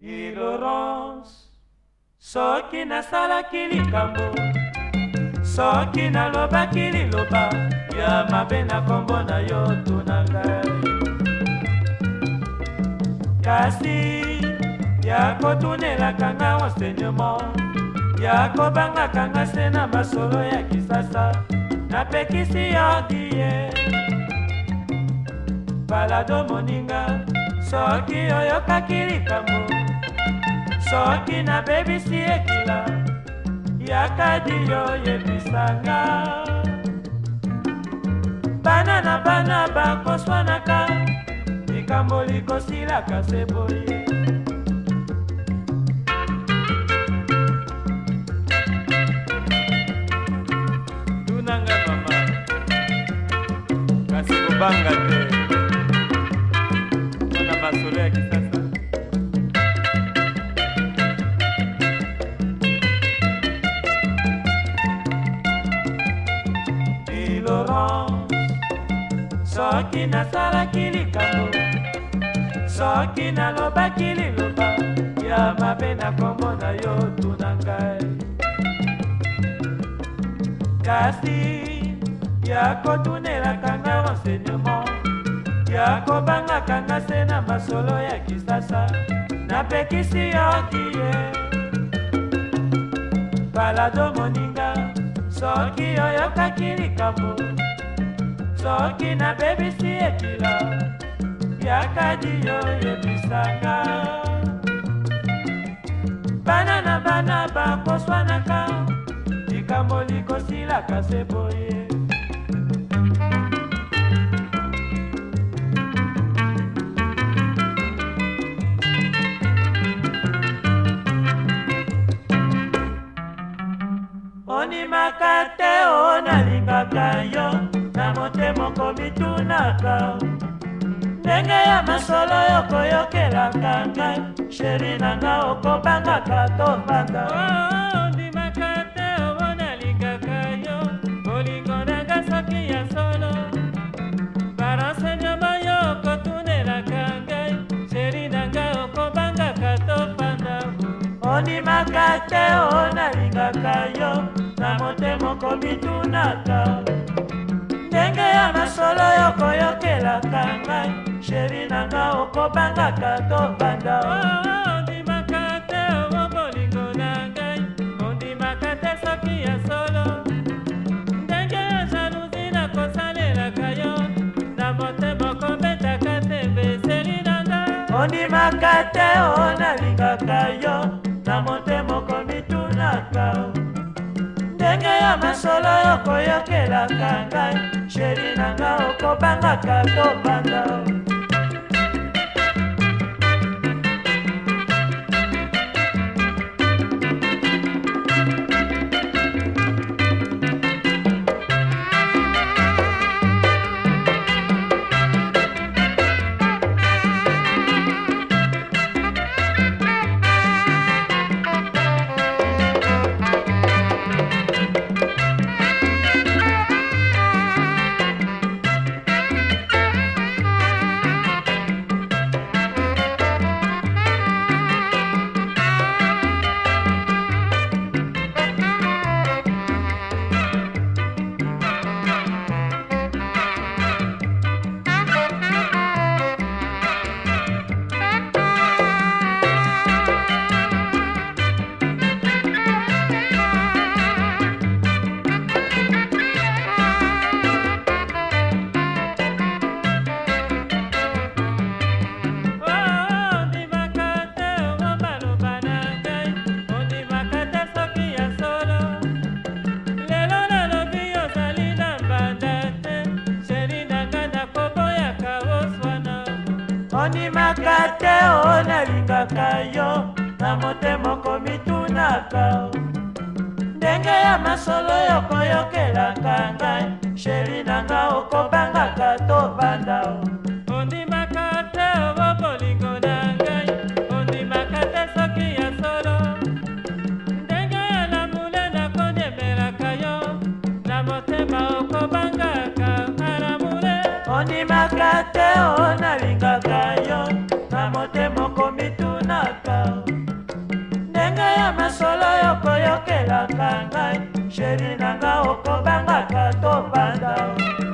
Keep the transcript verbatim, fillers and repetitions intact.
Laurence, soki nasalaki likambo, soki nalobaki liloba ya mabe na kombo na yo tuna ngai, kasi ya kotunelaka nga enseignement, ya kobangaka nga se na masolo ya kisasa, napekisi yo die balado moninga, soki oyokaki likambo, soki nabebisi ekila yakadi yo yebisanga, bana na bana bakoswanaka likambo likosilaka se boye. Tunanga mama kasi kubanga te na masolo ya kisasa. Laurence, soki nasalaki likambo, soki nalobaki liloba ya mabe na kombo na yo tuna ngai, kasi ya kotunelaka nga enseignement, ya kobangaka nga se na masolo ya kisasa, napekisi yo die balado moninga, soki oyokaki likambo, soki nabebisi ekila yakadi yo yebisanga, bana na bana bakoswanaka likambo likosilaka se boye. Onimaka te o nalingaka yo na motema komitunaka, ndenge ya masolo yo koyokelaka ngai, sheri nanga okobangaka tofanda. Ondimaka te o nalingaka yo, bolingo nanga soki ya solo, barensenyama yo kotunelaka ngai, sheri nanga okobangaka tofanda. Ondimaka te o nalingaka yo na motema komitunaka, ndenge ya masolo yo koyokelaka ngai, sheri nanga okobangaka tofanda. Ondimaka te o bolingo na ngai, ondimaka te soki ya solo, ndenge ya jalousi nakosalelaka yo, na motema okobetaka tembe sheri nanga. Ondimaka te o nalingaka yo na motema komitunaka, ndenge ya masolo yo koyokelaka ngai, sheri nanga okobangaka tofanda. Ondimaka te o nalingaka yo na motema komitunaka, ndenge ya masolo yo koyokelaka ngai, sheri nanga okobangaka tofanda. Ondimaka te o bolingo na ngai, ondimaka te soki ya solo, ndenge ya lamule nakondemelaka yo, na motema okobangaka alamule. Ondimaka te o nalingaka yo na motema komitunaka, mobali na nga okobangaka to banda